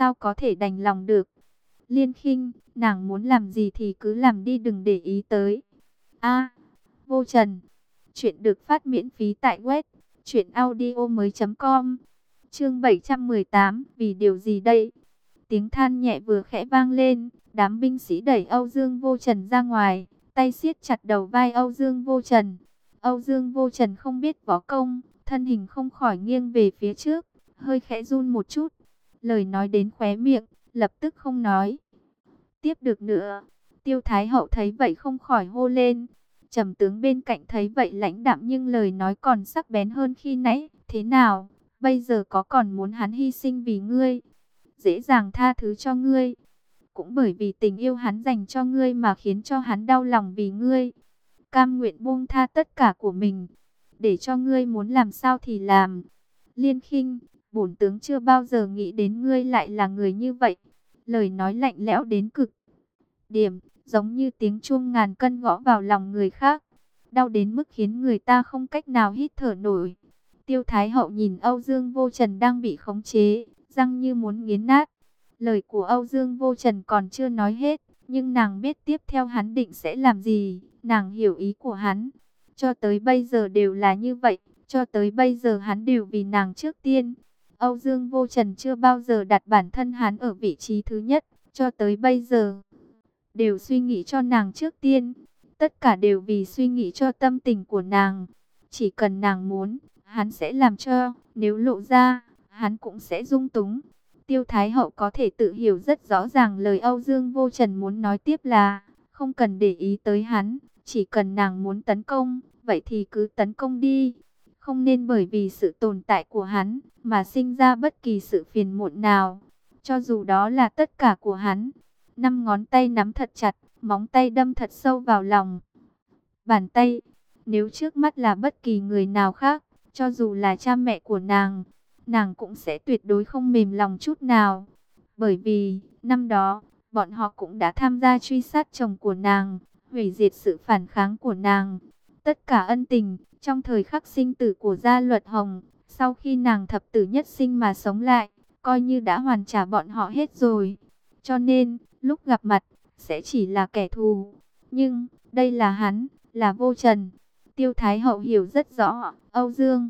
sao có thể đành lòng được. Liên Khinh, nàng muốn làm gì thì cứ làm đi, đừng để ý tới. A, Vô Trần. Chuyện được phát miễn phí tại web truyệnaudiomoi.com. Chương 718, vì điều gì đây? Tiếng than nhẹ vừa khẽ vang lên, đám binh sĩ đẩy Âu Dương Vô Trần ra ngoài, tay siết chặt đầu vai Âu Dương Vô Trần. Âu Dương Vô Trần không biết võ công, thân hình không khỏi nghiêng về phía trước, hơi khẽ run một chút. Lời nói đến khóe miệng, lập tức không nói tiếp được nữa. Tiêu Thái Hậu thấy vậy không khỏi hô lên. Trầm tướng bên cạnh thấy vậy lãnh đạm nhưng lời nói còn sắc bén hơn khi nãy. Thế nào, bây giờ có còn muốn hắn hy sinh vì ngươi? Dễ dàng tha thứ cho ngươi. Cũng bởi vì tình yêu hắn dành cho ngươi mà khiến cho hắn đau lòng vì ngươi. Cam nguyện buông tha tất cả của mình, để cho ngươi muốn làm sao thì làm. Liên Khinh, bổn tướng chưa bao giờ nghĩ đến ngươi lại là người như vậy. Lời nói lạnh lẽo đến cực điểm, giống như tiếng chuông ngàn cân gõ vào lòng người khác, đau đến mức khiến người ta không cách nào hít thở nổi. Tiêu Thái Hậu nhìn Âu Dương Vô Trần đang bị khống chế, răng như muốn nghiến nát. Lời của Âu Dương Vô Trần còn chưa nói hết, nhưng nàng biết tiếp theo hắn định sẽ làm gì, nàng hiểu ý của hắn. Cho tới bây giờ đều là như vậy, cho tới bây giờ hắn đều vì nàng trước tiên. Âu Dương Vô Trần chưa bao giờ đặt bản thân hắn ở vị trí thứ nhất, cho tới bây giờ đều suy nghĩ cho nàng trước tiên. Tất cả đều vì suy nghĩ cho tâm tình của nàng. Chỉ cần nàng muốn, hắn sẽ làm cho, nếu lộ ra, hắn cũng sẽ dung túng. Tiêu Thái Hậu có thể tự hiểu rất rõ ràng lời Âu Dương Vô Trần muốn nói tiếp là không cần để ý tới hắn, chỉ cần nàng muốn tấn công, vậy thì cứ tấn công đi. Không nên bởi vì sự tồn tại của hắn mà sinh ra bất kỳ sự phiền muộn nào, cho dù đó là tất cả của hắn. Năm ngón tay nắm thật chặt, móng tay đâm thật sâu vào lòng bàn tay. Nếu trước mắt là bất kỳ người nào khác, cho dù là cha mẹ của nàng cũng sẽ tuyệt đối không mềm lòng chút nào. Bởi vì, năm đó, bọn họ cũng đã tham gia truy sát chồng của nàng, hủy diệt sự phản kháng của nàng. Tất cả ân tình, trong thời khắc sinh tử của Gia Luật Hồng, sau khi nàng thập tử nhất sinh mà sống lại, coi như đã hoàn trả bọn họ hết rồi. Cho nên, lúc gặp mặt, sẽ chỉ là kẻ thù. Nhưng, đây là hắn, là Vô Trần. Tiêu Thái Hậu hiểu rất rõ, Âu Dương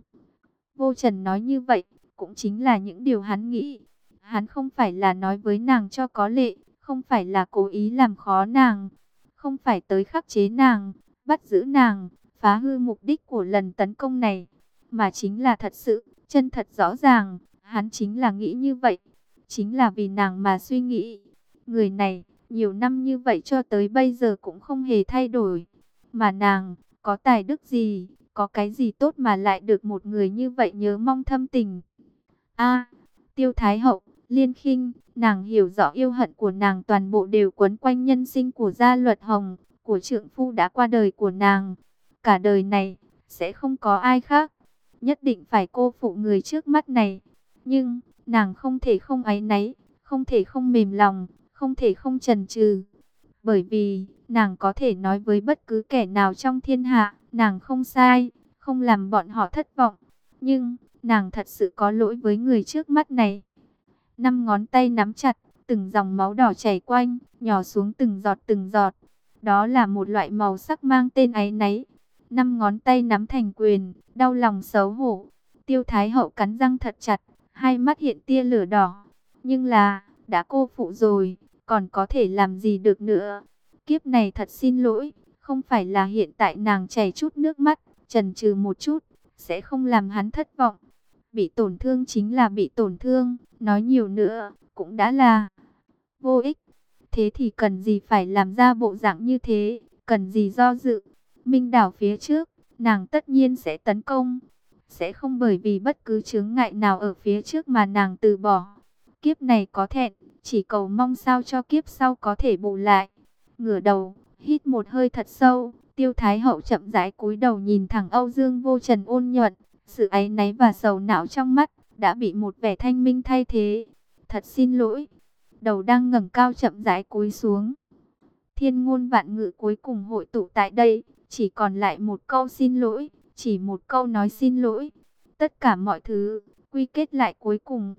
Vô Trần nói như vậy, cũng chính là những điều hắn nghĩ. Hắn không phải là nói với nàng cho có lệ, không phải là cố ý làm khó nàng, không phải tới khắc chế nàng, bắt giữ nàng, phá hư mục đích của lần tấn công này, mà chính là thật sự, chân thật rõ ràng, hắn chính là nghĩ như vậy, chính là vì nàng mà suy nghĩ. Người này, nhiều năm như vậy cho tới bây giờ cũng không hề thay đổi, mà nàng, có tài đức gì, có cái gì tốt mà lại được một người như vậy nhớ mong thâm tình. Tiêu Thái Hậu, Liên Khinh, nàng hiểu rõ yêu hận của nàng toàn bộ đều quấn quanh nhân sinh của Gia Luật Hồng, của trượng phu đã qua đời của nàng. Cả đời này, sẽ không có ai khác, nhất định phải cô phụ người trước mắt này. Nhưng, nàng không thể không áy náy, không thể không mềm lòng, không thể không chần chừ. Bởi vì, nàng có thể nói với bất cứ kẻ nào trong thiên hạ, nàng không sai, không làm bọn họ thất vọng. Nhưng, nàng thật sự có lỗi với người trước mắt này. Năm ngón tay nắm chặt, từng dòng máu đỏ chảy quanh, nhỏ xuống từng giọt từng giọt. Đó là một loại màu sắc mang tên áy náy. Năm ngón tay nắm thành quyền, đau lòng xấu hổ. Tiêu Thái Hậu cắn răng thật chặt, hai mắt hiện tia lửa đỏ. Nhưng là, đã cô phụ rồi, còn có thể làm gì được nữa. Kiếp này thật xin lỗi, không phải là hiện tại nàng chảy chút nước mắt, chần chừ một chút, sẽ không làm hắn thất vọng. Bị tổn thương chính là bị tổn thương, nói nhiều nữa, cũng đã là vô ích. Thế thì cần gì phải làm ra bộ dạng như thế, cần gì do dự. Minh đảo phía trước, nàng tất nhiên sẽ tấn công. Sẽ không bởi vì bất cứ chướng ngại nào ở phía trước mà nàng từ bỏ. Kiếp này có thẹn, chỉ cầu mong sao cho kiếp sau có thể bù lại. Ngửa đầu, hít một hơi thật sâu, Tiêu Thái Hậu chậm rãi cúi đầu nhìn thẳng Âu Dương Vô Trần ôn nhuận. Sự áy náy và sầu não trong mắt đã bị một vẻ thanh minh thay thế. Thật xin lỗi. Đầu đang ngẩng cao chậm rãi cúi xuống. Thiên ngôn vạn ngữ cuối cùng hội tụ tại đây, chỉ còn lại một câu xin lỗi, chỉ một câu nói xin lỗi. Tất cả mọi thứ quy kết lại cuối cùng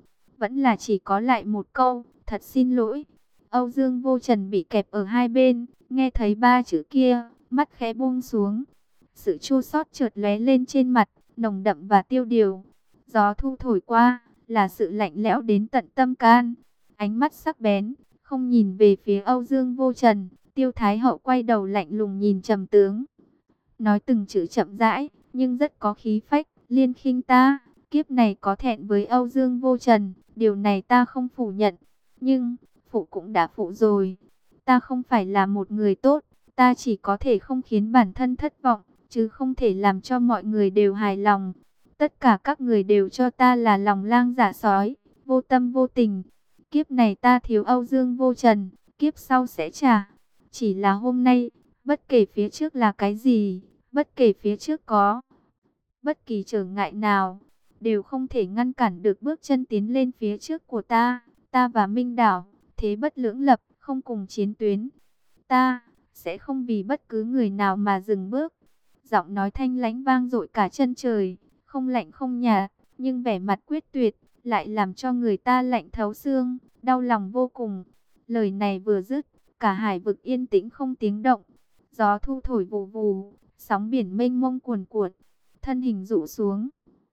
vẫn là chỉ có lại một câu, thật xin lỗi. Âu Dương Vô Trần bị kẹp ở hai bên, nghe thấy ba chữ kia, mắt khẽ buông xuống. Sự chua xót chợt lóe lên trên mặt, nồng đậm và tiêu điều. Gió thu thổi qua, là sự lạnh lẽo đến tận tâm can. Ánh mắt sắc bén, không nhìn về phía Âu Dương Vô Trần, Tiêu Thái Hậu quay đầu lạnh lùng nhìn Trầm Tướng. Nói từng chữ chậm rãi, nhưng rất có khí phách. Liên khinh ta, kiếp này có thẹn với Âu Dương Vô Trần, điều này ta không phủ nhận. Nhưng, phụ cũng đã phụ rồi. Ta không phải là một người tốt, ta chỉ có thể không khiến bản thân thất vọng, chứ không thể làm cho mọi người đều hài lòng. Tất cả các người đều cho ta là lòng lang dạ sói, vô tâm vô tình. Kiếp này ta thiếu Âu Dương Vô Trần, kiếp sau sẽ trả. Chỉ là hôm nay, bất kể phía trước là cái gì, bất kể phía trước có bất kỳ trở ngại nào, đều không thể ngăn cản được bước chân tiến lên phía trước của ta. Ta và Minh Đảo, thế bất lưỡng lập, không cùng chiến tuyến. Ta sẽ không vì bất cứ người nào mà dừng bước. Giọng nói thanh lãnh vang dội cả chân trời, không lạnh không nhạt, nhưng vẻ mặt quyết tuyệt, lại làm cho người ta lạnh thấu xương, đau lòng vô cùng. Lời này vừa dứt, cả hải vực yên tĩnh không tiếng động. Gió thu thổi vù vù, sóng biển mênh mông cuồn cuộn, thân hình rũ xuống.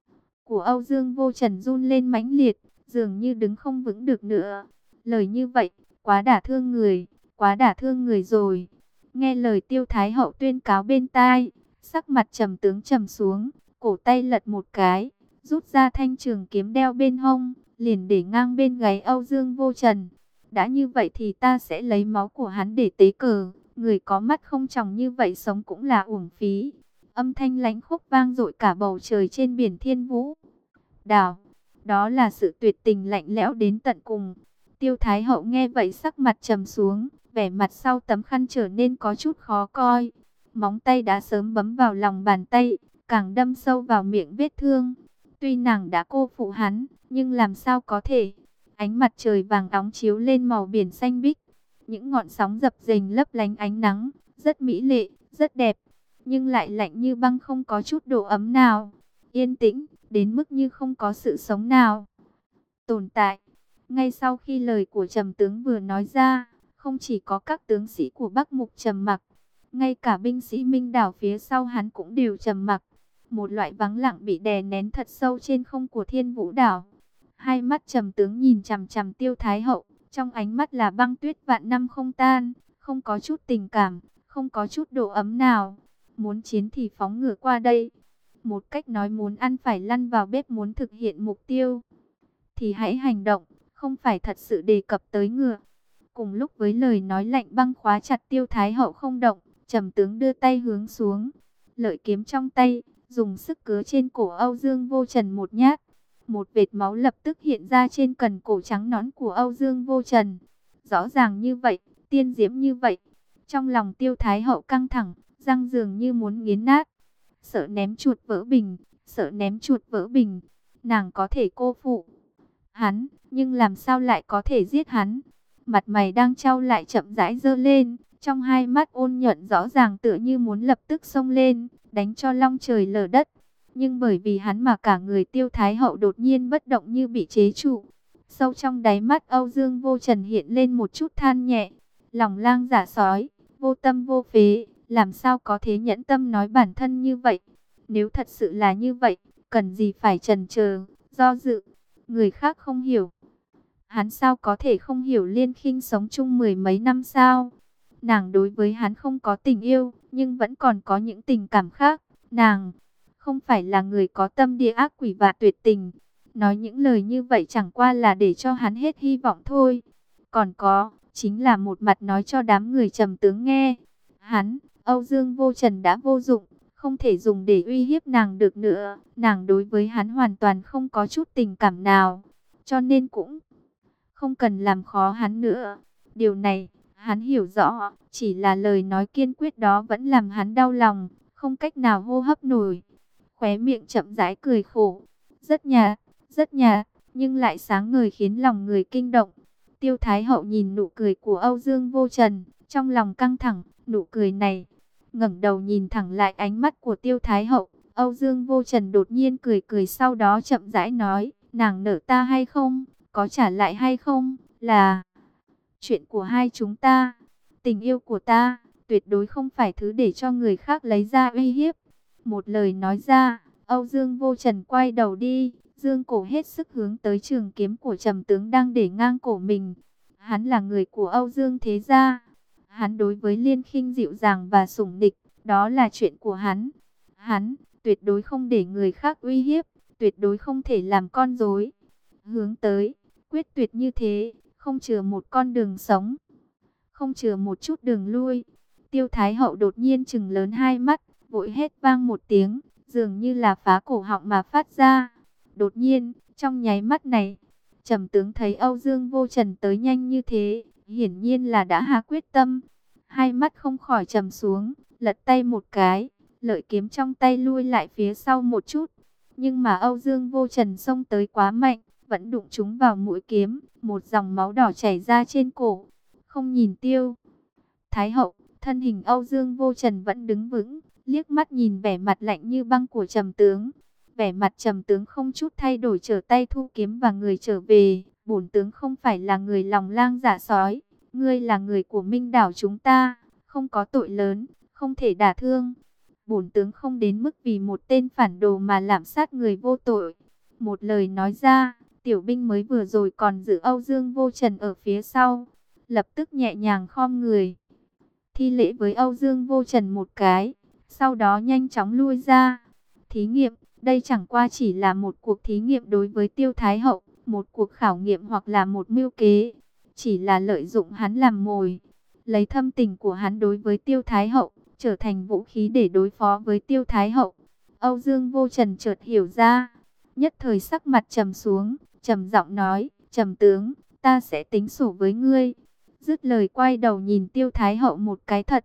Của Âu Dương Vô Trần run lên mãnh liệt, dường như đứng không vững được nữa. Lời như vậy, quá đả thương người, quá đả thương người rồi. Nghe lời Tiêu Thái Hậu tuyên cáo bên tai, sắc mặt Trầm Tướng trầm xuống, cổ tay lật một cái, rút ra thanh trường kiếm đeo bên hông, liền để ngang bên gáy Âu Dương Vô Trần. Đã như vậy thì ta sẽ lấy máu của hắn để tế cờ, người có mắt không tròng như vậy sống cũng là uổng phí. Âm thanh lãnh khốc vang dội cả bầu trời trên biển Thiên Vũ Đảo. Đó là sự tuyệt tình lạnh lẽo đến tận cùng. Tiêu Thái Hậu nghe vậy sắc mặt trầm xuống, vẻ mặt sau tấm khăn trở nên có chút khó coi. Móng tay đã sớm bấm vào lòng bàn tay, càng đâm sâu vào miệng vết thương. Tuy nàng đã cô phụ hắn, nhưng làm sao có thể. Ánh mặt trời vàng óng chiếu lên màu biển xanh biếc. Những ngọn sóng dập dềnh lấp lánh ánh nắng, rất mỹ lệ, rất đẹp, nhưng lại lạnh như băng, không có chút độ ấm nào. Yên tĩnh, đến mức như không có sự sống nào tồn tại. Ngay sau khi lời của Trầm Tướng vừa nói ra, không chỉ có các tướng sĩ của Bắc Mục trầm mặc, ngay cả binh sĩ Minh Đảo phía sau hắn cũng đều trầm mặc. Một loại vắng lặng bị đè nén thật sâu trên không của Thiên Vũ Đảo. Hai mắt Trầm Tướng nhìn chằm chằm Tiêu Thái Hậu, trong ánh mắt là băng tuyết vạn năm không tan, không có chút tình cảm, không có chút độ ấm nào. Muốn chiến thì phóng ngựa qua đây. Một cách nói, muốn ăn phải lăn vào bếp, muốn thực hiện mục tiêu thì hãy hành động, không phải thật sự đề cập tới ngựa. Cùng lúc với lời nói lạnh băng khóa chặt Tiêu Thái Hậu không động, Trầm Tướng đưa tay hướng xuống, lợi kiếm trong tay, dùng sức cứa trên cổ Âu Dương Vô Trần một nhát. Một vệt máu lập tức hiện ra trên cần cổ trắng nõn của Âu Dương Vô Trần. Rõ ràng như vậy, tiên diễm như vậy. Trong lòng Tiêu Thái Hậu căng thẳng, răng dường như muốn nghiến nát. Sợ ném chuột vỡ bình, sợ ném chuột vỡ bình. Nàng có thể cô phụ hắn, nhưng làm sao lại có thể giết hắn? Mặt mày đang trao lại chậm rãi giơ lên, trong hai mắt ôn nhuận rõ ràng tựa như muốn lập tức xông lên, đánh cho long trời lở đất. Nhưng bởi vì hắn mà cả người Tiêu Thái Hậu đột nhiên bất động như bị chế trụ. Sâu trong đáy mắt Âu Dương Vô Trần hiện lên một chút than nhẹ. Lòng lang dạ sói, vô tâm vô phế, làm sao có thể nhẫn tâm nói bản thân như vậy? Nếu thật sự là như vậy, cần gì phải chần chờ, do dự? Người khác không hiểu, hắn sao có thể không hiểu? Liên Khinh sống chung mười mấy năm sao? Nàng đối với hắn không có tình yêu, nhưng vẫn còn có những tình cảm khác. Nàng không phải là người có tâm địa ác quỷ và tuyệt tình. Nói những lời như vậy chẳng qua là để cho hắn hết hy vọng thôi. Còn có, chính là một mặt nói cho đám người Trầm Tướng nghe. Hắn, Âu Dương Vô Trần đã vô dụng, không thể dùng để uy hiếp nàng được nữa. Nàng đối với hắn hoàn toàn không có chút tình cảm nào, cho nên cũng không cần làm khó hắn nữa. Điều này, hắn hiểu rõ, chỉ là lời nói kiên quyết đó vẫn làm hắn đau lòng, không cách nào hô hấp nổi. Khóe miệng chậm rãi cười khổ, rất nhạt, nhưng lại sáng ngời khiến lòng người kinh động. Tiêu Thái Hậu nhìn nụ cười của Âu Dương Vô Trần, trong lòng căng thẳng, nụ cười này. Ngẩng đầu nhìn thẳng lại ánh mắt của Tiêu Thái Hậu, Âu Dương Vô Trần đột nhiên cười cười, sau đó chậm rãi nói, nàng nợ ta hay không, có trả lại hay không, là chuyện của hai chúng ta. Tình yêu của ta, tuyệt đối không phải thứ để cho người khác lấy ra uy hiếp. Một lời nói ra, Âu Dương Vô Trần quay đầu đi, dương cổ hết sức hướng tới trường kiếm của Trầm tướng đang để ngang cổ mình. Hắn là người của Âu Dương thế gia. Hắn đối với Liên Khinh dịu dàng và sủng địch, đó là chuyện của hắn. Hắn tuyệt đối không để người khác uy hiếp, tuyệt đối không thể làm con rối. Hướng tới quyết tuyệt như thế, không chừa một con đường sống, không chừa một chút đường lui. Tiêu Thái Hậu đột nhiên trừng lớn hai mắt, vội hét vang một tiếng, dường như là phá cổ họng mà phát ra. Đột nhiên, trong nháy mắt này, Trầm tướng thấy Âu Dương Vô Trần tới nhanh như thế, hiển nhiên là đã hạ quyết tâm. Hai mắt không khỏi trầm xuống, lật tay một cái, lợi kiếm trong tay lui lại phía sau một chút. Nhưng mà Âu Dương Vô Trần xông tới quá mạnh, vẫn đụng trúng vào mũi kiếm, một dòng máu đỏ chảy ra trên cổ. Không nhìn Tiêu Thái Hậu, thân hình Âu Dương Vô Trần vẫn đứng vững, liếc mắt nhìn vẻ mặt lạnh như băng của Trầm tướng. Vẻ mặt Trầm tướng không chút thay đổi, trở tay thu kiếm và người trở về. Bổn tướng không phải là người lòng lang dạ sói, ngươi là người của Minh đảo chúng ta, không có tội lớn, không thể đả thương. Bổn tướng không đến mức vì một tên phản đồ mà lạm sát người vô tội. Một lời nói ra, tiểu binh mới vừa rồi còn giữ Âu Dương Vô Trần ở phía sau, lập tức nhẹ nhàng khom người, thi lễ với Âu Dương Vô Trần một cái, sau đó nhanh chóng lui ra. Thí nghiệm, đây chẳng qua chỉ là một cuộc thí nghiệm đối với Tiêu Thái Hậu, một cuộc khảo nghiệm hoặc là một mưu kế, chỉ là lợi dụng hắn làm mồi, lấy thâm tình của hắn đối với Tiêu Thái Hậu, trở thành vũ khí để đối phó với Tiêu Thái Hậu. Âu Dương Vô Trần chợt hiểu ra, nhất thời sắc mặt trầm xuống, trầm giọng nói, Trầm tướng, ta sẽ tính sổ với ngươi. Dứt lời quay đầu nhìn Tiêu Thái Hậu một cái thật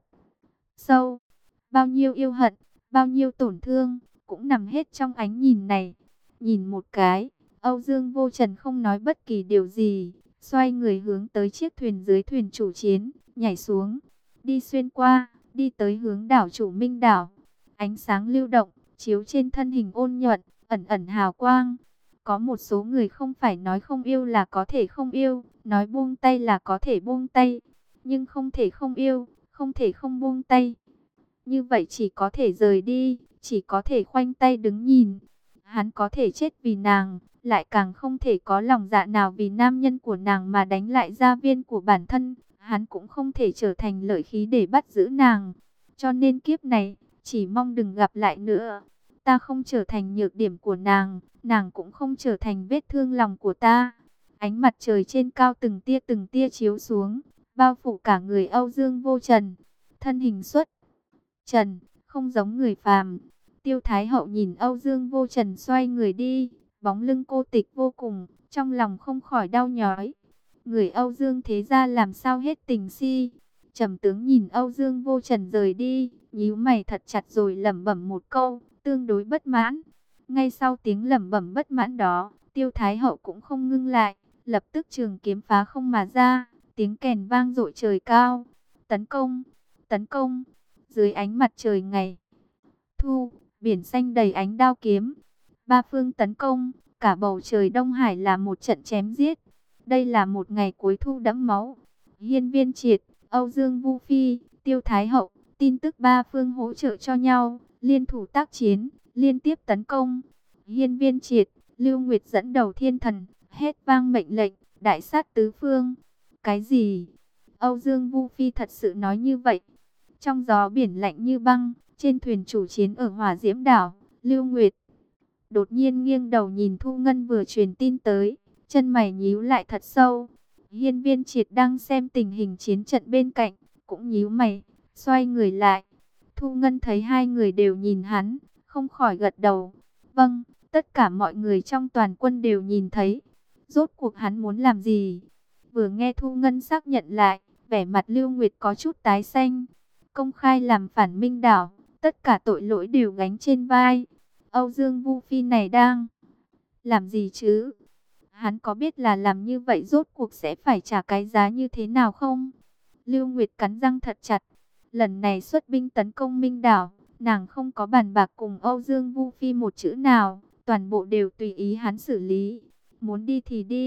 sâu. Bao nhiêu yêu hận, bao nhiêu tổn thương, cũng nằm hết trong ánh nhìn này. Nhìn một cái, Âu Dương Vô Trần không nói bất kỳ điều gì, xoay người hướng tới chiếc thuyền dưới thuyền chủ chiến, nhảy xuống, đi xuyên qua, đi tới hướng đảo chủ Minh đảo. Ánh sáng lưu động, chiếu trên thân hình ôn nhuận, ẩn ẩn hào quang. Có một số người không phải nói không yêu là có thể không yêu, nói buông tay là có thể buông tay, nhưng không thể không yêu, không thể không buông tay. Như vậy chỉ có thể rời đi, chỉ có thể khoanh tay đứng nhìn. Hắn có thể chết vì nàng, lại càng không thể có lòng dạ nào vì nam nhân của nàng mà đánh lại gia viên của bản thân. Hắn cũng không thể trở thành lợi khí để bắt giữ nàng. Cho nên kiếp này, chỉ mong đừng gặp lại nữa. Ta không trở thành nhược điểm của nàng, nàng cũng không trở thành vết thương lòng của ta. Ánh mặt trời trên cao từng tia chiếu xuống, bao phủ cả người Âu Dương Vô Trần. Thân hình xuất trần, không giống người phàm. Tiêu Thái Hậu nhìn Âu Dương Vô Trần xoay người đi, bóng lưng cô tịch vô cùng, trong lòng không khỏi đau nhói. Người Âu Dương thế ra làm sao hết tình si. Trầm tướng nhìn Âu Dương Vô Trần rời đi, nhíu mày thật chặt rồi lẩm bẩm một câu, tương đối bất mãn. Ngay sau tiếng lẩm bẩm bất mãn đó, Tiêu Thái Hậu cũng không ngưng lại, lập tức trường kiếm phá không mà ra, tiếng kèn vang dội trời cao. Tấn công, tấn công, dưới ánh mặt trời ngày thu, biển xanh đầy ánh đao kiếm. Ba phương tấn công, cả bầu trời Đông Hải là một trận chém giết. Đây là một ngày cuối thu đẫm máu. Hiên Viên Triệt, Âu Dương Vu Phi, Tiêu Thái Hậu, tin tức ba phương hỗ trợ cho nhau, liên thủ tác chiến, liên tiếp tấn công. Hiên Viên Triệt, Lưu Nguyệt dẫn đầu thiên thần, hét vang mệnh lệnh, đại sát tứ phương. Cái gì? Âu Dương Vu Phi thật sự nói như vậy? Trong gió biển lạnh như băng, trên thuyền chủ chiến ở Hỏa Diễm đảo, Lưu Nguyệt đột nhiên nghiêng đầu nhìn Thu Ngân vừa truyền tin tới, chân mày nhíu lại thật sâu. Hiên Viên Triệt đang xem tình hình chiến trận bên cạnh, cũng nhíu mày, xoay người lại. Thu Ngân thấy hai người đều nhìn hắn, không khỏi gật đầu. Vâng, tất cả mọi người trong toàn quân đều nhìn thấy. Rốt cuộc hắn muốn làm gì? Vừa nghe Thu Ngân xác nhận lại, vẻ mặt Lưu Nguyệt có chút tái xanh. Công khai làm phản Minh đảo, tất cả tội lỗi đều gánh trên vai. Âu Dương Vu Phi này đang làm gì chứ? Hắn có biết là làm như vậy rốt cuộc sẽ phải trả cái giá như thế nào không? Lưu Nguyệt cắn răng thật chặt. Lần này xuất binh tấn công Minh đảo, nàng không có bàn bạc cùng Âu Dương Vu Phi một chữ nào, toàn bộ đều tùy ý hắn xử lý. Muốn đi thì đi,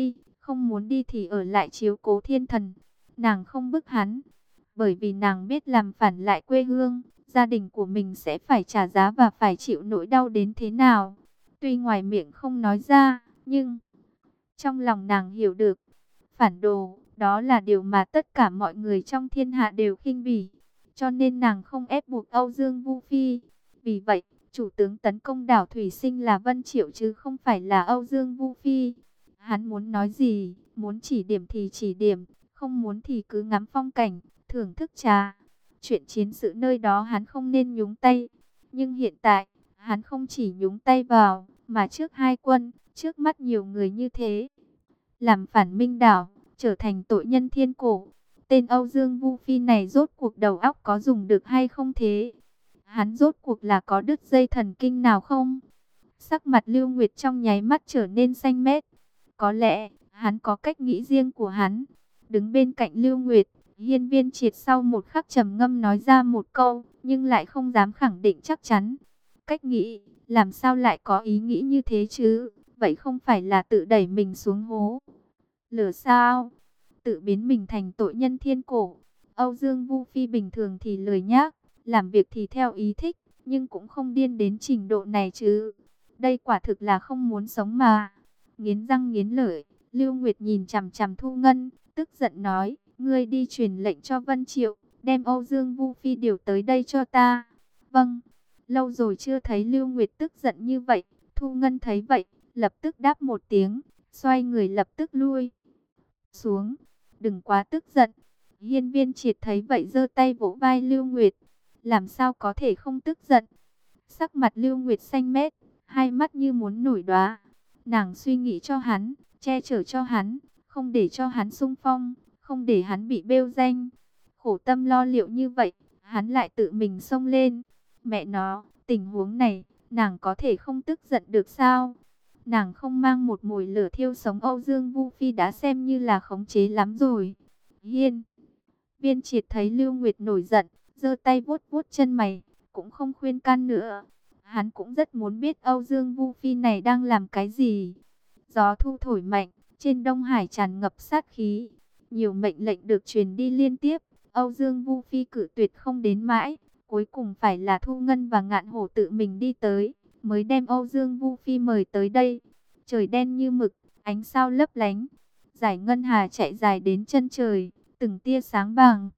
không muốn đi thì ở lại chiếu cố thiên thần. Nàng không bức hắn, bởi vì nàng biết làm phản lại quê hương, gia đình của mình sẽ phải trả giá và phải chịu nỗi đau đến thế nào. Tuy ngoài miệng không nói ra, nhưng trong lòng nàng hiểu được, phản đồ, đó là điều mà tất cả mọi người trong thiên hạ đều khinh bỉ. Cho nên nàng không ép buộc Âu Dương Vu Phi. Vì vậy, chủ tướng tấn công đảo Thủy Sinh là Vân Triệu chứ không phải là Âu Dương Vu Phi. Hắn muốn nói gì, muốn chỉ điểm thì chỉ điểm, không muốn thì cứ ngắm phong cảnh, thưởng thức trà. Chuyện chiến sự nơi đó hắn không nên nhúng tay. Nhưng hiện tại, hắn không chỉ nhúng tay vào, mà trước hai quân, trước mắt nhiều người như thế, làm phản Minh đảo, trở thành tội nhân thiên cổ. Tên Âu Dương Vu Phi này rốt cuộc đầu óc có dùng được hay không thế? Hắn rốt cuộc là có đứt dây thần kinh nào không? Sắc mặt Lưu Nguyệt trong nháy mắt trở nên xanh mét. Có lẽ, hắn có cách nghĩ riêng của hắn. Đứng bên cạnh Lưu Nguyệt, Hiên Viên Triệt sau một khắc trầm ngâm nói ra một câu, nhưng lại không dám khẳng định chắc chắn. Cách nghĩ, làm sao lại có ý nghĩ như thế chứ? Vậy không phải là tự đẩy mình xuống hố lửa sao? Tự biến mình thành tội nhân thiên cổ. Âu Dương Vu Phi bình thường thì lười nhác, làm việc thì theo ý thích, nhưng cũng không điên đến trình độ này chứ. Đây quả thực là không muốn sống mà. Nghiến răng nghiến lợi, Lưu Nguyệt nhìn chằm chằm Thu Ngân, tức giận nói, ngươi đi truyền lệnh cho Vân Triệu, đem Âu Dương Vu Phi điều tới đây cho ta. Vâng, lâu rồi chưa thấy Lưu Nguyệt tức giận như vậy. Thu Ngân thấy vậy, lập tức đáp một tiếng, xoay người lập tức lui xuống. Đừng quá tức giận. Hiên Viên Triệt thấy vậy giơ tay vỗ vai Lưu Nguyệt. Làm sao có thể không tức giận? Sắc mặt Lưu Nguyệt xanh mét, hai mắt như muốn nổi đóa. Nàng suy nghĩ cho hắn, che chở cho hắn, không để cho hắn xung phong, không để hắn bị bêu danh. Khổ tâm lo liệu như vậy, hắn lại tự mình xông lên. Mẹ nó, tình huống này, nàng có thể không tức giận được sao? Nàng không mang một mồi lửa thiêu sống Âu Dương Vu Phi đã xem như là khống chế lắm rồi. Hiên Viên Triệt thấy Lưu Nguyệt nổi giận, giơ tay vuốt vuốt chân mày, cũng không khuyên can nữa. Hắn cũng rất muốn biết Âu Dương Vu Phi này đang làm cái gì. Gió thu thổi mạnh, trên Đông Hải tràn ngập sát khí. Nhiều mệnh lệnh được truyền đi liên tiếp, Âu Dương Vu Phi cự tuyệt không đến mãi. Cuối cùng phải là Thu Ngân và Ngạn Hổ tự mình đi tới, mới đem Âu Dương Vu Phi mời tới đây. Trời đen như mực, ánh sao lấp lánh. Dải ngân hà chạy dài đến chân trời, từng tia sáng bạc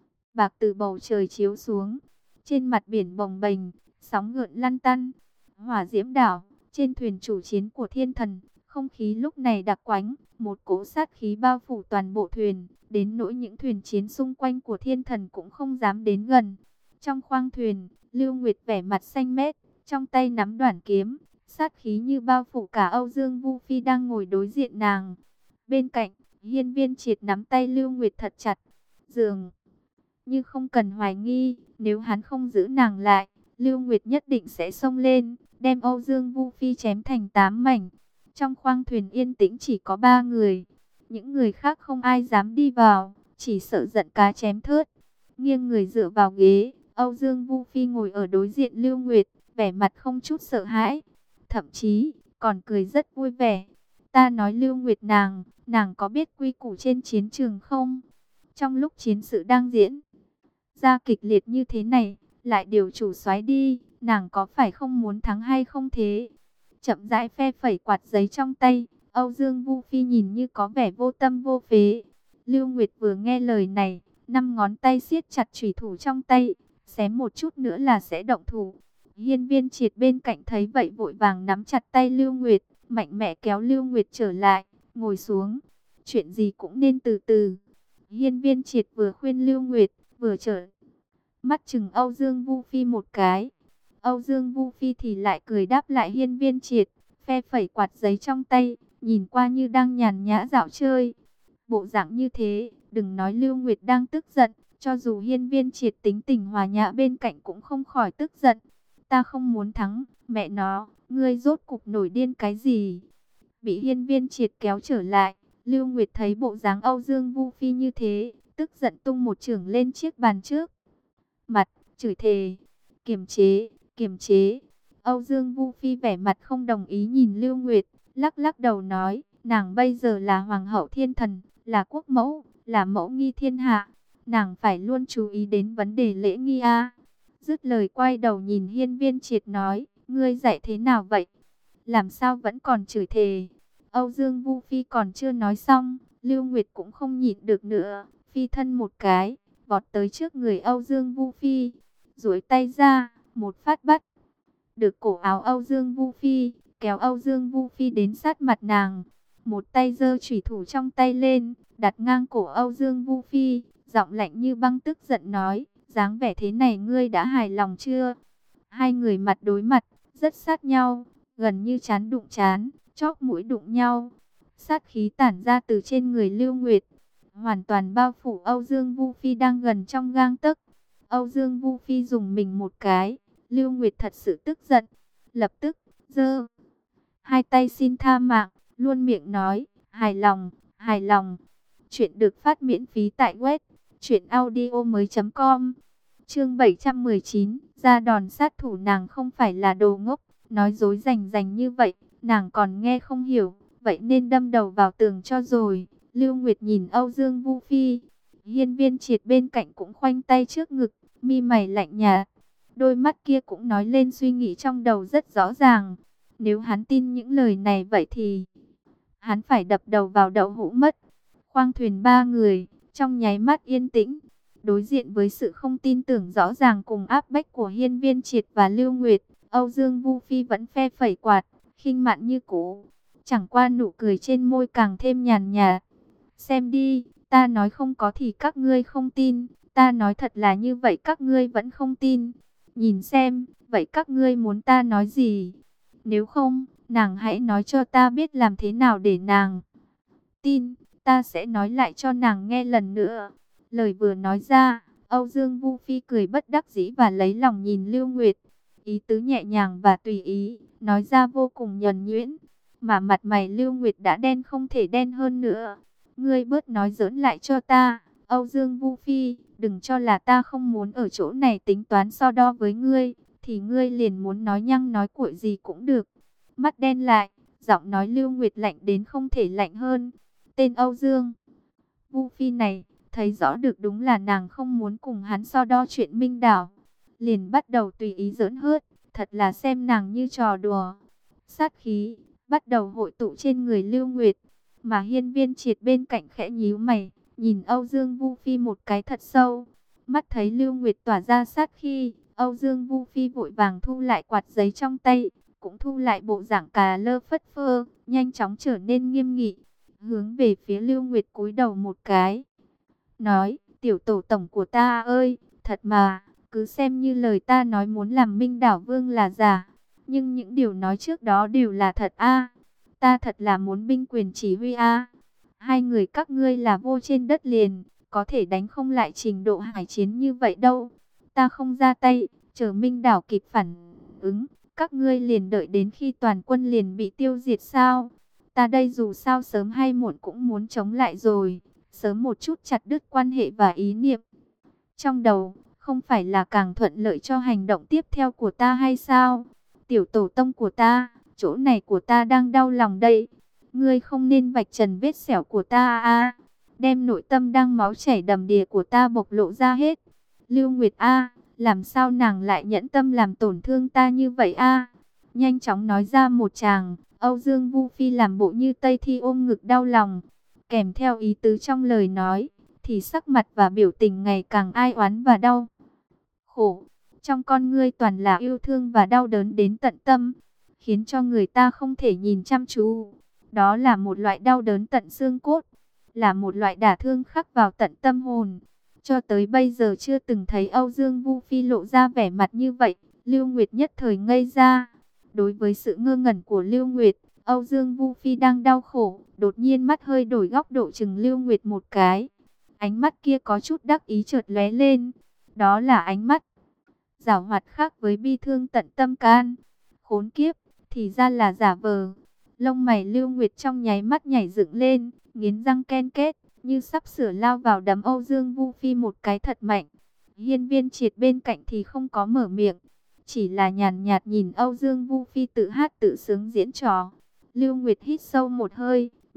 từ bầu trời chiếu xuống. Trên mặt biển bồng bềnh, sóng gợn lăn tăn. Hỏa Diễm đảo, trên thuyền chủ chiến của thiên thần, không khí lúc này đặc quánh, một cỗ sát khí bao phủ toàn bộ thuyền, đến nỗi những thuyền chiến xung quanh của thiên thần cũng không dám đến gần. Trong khoang thuyền, Lưu Nguyệt vẻ mặt xanh mét, trong tay nắm đoản kiếm, sát khí như bao phủ cả Âu Dương Vu Phi đang ngồi đối diện nàng. Bên cạnh, Hiên Viên Triệt nắm tay Lưu Nguyệt thật chặt, dường như không cần hoài nghi, nếu hắn không giữ nàng lại, Lưu Nguyệt nhất định sẽ xông lên, đem Âu Dương Vu Phi chém thành 8 mảnh. Trong khoang thuyền yên tĩnh chỉ có 3 người, những người khác không ai dám đi vào, chỉ sợ giận cá chém thớt. Nghiêng người dựa vào ghế, Âu Dương Vu Phi ngồi ở đối diện Lưu Nguyệt, vẻ mặt không chút sợ hãi, thậm chí còn cười rất vui vẻ. Ta nói Lưu Nguyệt nàng có biết quy củ trên chiến trường không? Trong lúc chiến sự đang diễn ra kịch liệt như thế này, lại điều chủ soái đi, nàng có phải không muốn thắng hay không thế? Chậm rãi phe phẩy quạt giấy trong tay, Âu Dương Vu Phi nhìn như có vẻ vô tâm vô phế. Lưu Nguyệt vừa nghe lời này, 5 ngón tay siết chặt chủy thủ trong tay, xém một chút nữa là sẽ động thủ. Hiên Viên Triệt bên cạnh thấy vậy vội vàng nắm chặt tay Lưu Nguyệt, mạnh mẽ kéo Lưu Nguyệt trở lại, ngồi xuống. Chuyện gì cũng nên từ từ. Hiên Viên Triệt vừa khuyên Lưu Nguyệt, vừa trở mắt chừng Âu Dương Vu Phi một cái. Âu Dương Vu Phi thì lại cười đáp lại Hiên Viên Triệt, phe phẩy quạt giấy trong tay, nhìn qua như đang nhàn nhã dạo chơi. Bộ dạng như thế, đừng nói Lưu Nguyệt đang tức giận, cho dù Hiên Viên Triệt tính tình hòa nhã bên cạnh cũng không khỏi tức giận. Ta không muốn thắng, mẹ nó, ngươi rốt cục nổi điên cái gì? Bị Hiên Viên Triệt kéo trở lại, Lưu Nguyệt thấy bộ dáng Âu Dương Vu Phi như thế, tức giận tung một chưởng lên chiếc bàn trước mặt, chửi thề, kiềm chế, kiềm chế. Âu Dương Vu Phi vẻ mặt không đồng ý nhìn Lưu Nguyệt, lắc lắc đầu nói, Nàng bây giờ là hoàng hậu thiên thần, là quốc mẫu, là mẫu nghi thiên hạ. Nàng phải luôn chú ý đến vấn đề lễ nghi a. Dứt lời quay đầu nhìn Hiên Viên Triệt nói, ngươi dạy thế nào vậy? Làm sao vẫn còn chửi thề? Âu Dương Vu Phi còn chưa nói xong, Lưu Nguyệt cũng không nhịn được nữa, phi thân một cái, vọt tới trước người Âu Dương Vu Phi, duỗi tay ra, một phát bắt được cổ áo Âu Dương Vu Phi, kéo Âu Dương Vu Phi đến sát mặt nàng. Một tay giơ chủy thủ trong tay lên, đặt ngang cổ Âu Dương Vu Phi, giọng lạnh như băng tức giận nói, dáng vẻ thế này ngươi đã hài lòng chưa? Hai người mặt đối mặt, rất sát nhau, gần như trán đụng trán, chóp mũi đụng nhau. Sát khí tản ra từ trên người Lưu Nguyệt, hoàn toàn bao phủ Âu Dương Vu Phi đang gần trong gang tấc. Âu Dương Vu Phi dùng mình một cái, Lưu Nguyệt thật sự tức giận, lập tức giơ hai tay xin tha mạng, luôn miệng nói, hài lòng, hài lòng. Chuyện được phát miễn phí tại web truyệnaudiomoi.com. Chương 719, ra đòn sát thủ. Nàng không phải là đồ ngốc, nói dối rành rành như vậy, nàng còn nghe không hiểu, vậy nên đâm đầu vào tường cho rồi. Lưu Nguyệt nhìn Âu Dương Vu Phi, Hiên Viên Triệt bên cạnh cũng khoanh tay trước ngực, mi mày lạnh nhạt, đôi mắt kia cũng nói lên suy nghĩ trong đầu rất rõ ràng. Nếu hắn tin những lời này vậy thì hắn phải đập đầu vào đậu hũ mất. Khoang thuyền ba người, trong nháy mắt yên tĩnh, đối diện với sự không tin tưởng rõ ràng cùng áp bách của Hiên Viên Triệt và Lưu Nguyệt, Âu Dương Vu Phi vẫn phe phẩy quạt, khinh mạn như cũ. Chẳng qua nụ cười trên môi càng thêm nhàn nhạt. Xem đi, ta nói không có thì các ngươi không tin, ta nói thật là như vậy các ngươi vẫn không tin. Nhìn xem, vậy các ngươi muốn ta nói gì? Nếu không, nàng hãy nói cho ta biết làm thế nào để nàng tin, ta sẽ nói lại cho nàng nghe lần nữa. Lời vừa nói ra, Âu Dương Vu Phi cười bất đắc dĩ và lấy lòng nhìn Lưu Nguyệt. Ý tứ nhẹ nhàng và tùy ý, nói ra vô cùng nhuần nhuyễn. Mà mặt mày Lưu Nguyệt đã đen không thể đen hơn nữa. Ngươi bớt nói giỡn lại cho ta, Âu Dương Vu Phi, đừng cho là ta không muốn ở chỗ này tính toán so đo với ngươi, thì ngươi liền muốn nói nhăng nói cuội gì cũng được. Mắt đen lại, giọng nói Lưu Nguyệt lạnh đến không thể lạnh hơn. Tên Âu Dương Vu Phi này, thấy rõ được đúng là nàng không muốn cùng hắn so đo chuyện Minh Đảo. Liền bắt đầu tùy ý giỡn hớt, thật là xem nàng như trò đùa. Sát khí bắt đầu hội tụ trên người Lưu Nguyệt, mà Hiên Viên Triệt bên cạnh khẽ nhíu mày, nhìn Âu Dương Vu Phi một cái thật sâu. Mắt thấy Lưu Nguyệt tỏa ra sát khí, Âu Dương Vu Phi vội vàng thu lại quạt giấy trong tay, cũng thu lại bộ dạng cà lơ phất phơ, nhanh chóng trở nên nghiêm nghị, hướng về phía Lưu Nguyệt cúi đầu một cái, nói, tiểu tổ tổng của ta ơi, thật mà, cứ xem như lời ta nói muốn làm Minh Đảo Vương là giả, nhưng những điều nói trước đó đều là thật a. Ta thật là muốn binh quyền chỉ huy a. Hai người các ngươi là vô trên đất liền, có thể đánh không lại trình độ hải chiến như vậy đâu. Ta không ra tay, chờ Minh Đảo kịp phản ứng, các ngươi liền đợi đến khi toàn quân liền bị tiêu diệt sao? Ta đây dù sao sớm hay muộn cũng muốn chống lại rồi, sớm một chút chặt đứt quan hệ và ý niệm trong đầu, không phải là càng thuận lợi cho hành động tiếp theo của ta hay sao? Tiểu tổ tông của ta, chỗ này của ta đang đau lòng đây. Ngươi không nên vạch trần vết sẹo của ta a, đem nội tâm đang máu chảy đầm đìa của ta bộc lộ ra hết. Lưu Nguyệt a, làm sao nàng lại nhẫn tâm làm tổn thương ta như vậy a? Nhanh chóng nói ra một tràng. Âu Dương Vu Phi làm bộ như Tây Thi ôm ngực đau lòng, kèm theo ý tứ trong lời nói, thì sắc mặt và biểu tình ngày càng ai oán và đau khổ. Trong con ngươi toàn là yêu thương và đau đớn đến tận tâm, khiến cho người ta không thể nhìn chăm chú. Đó là một loại đau đớn tận xương cốt, là một loại đả thương khắc vào tận tâm hồn. Cho tới bây giờ chưa từng thấy Âu Dương Vu Phi lộ ra vẻ mặt như vậy. Lưu Nguyệt nhất thời ngây ra. Đối với sự ngơ ngẩn của Lưu Nguyệt, Âu Dương Vu Phi đang đau khổ, đột nhiên mắt hơi đổi góc độ chừng Lưu Nguyệt một cái. Ánh mắt kia có chút đắc ý chợt lóe lên. Đó là ánh mắt giảo hoạt khác với bi thương tận tâm can. Khốn kiếp, thì ra là giả vờ. Lông mày Lưu Nguyệt trong nháy mắt nhảy dựng lên, nghiến răng ken két, như sắp sửa lao vào đấm Âu Dương Vu Phi một cái thật mạnh. Hiên Viên Triệt bên cạnh thì không có mở miệng, chỉ là nhàn nhạt nhìn Âu Dương Vu Phi tự hát tự sướng diễn trò. Lưu Nguyệt hít sâu một hơi,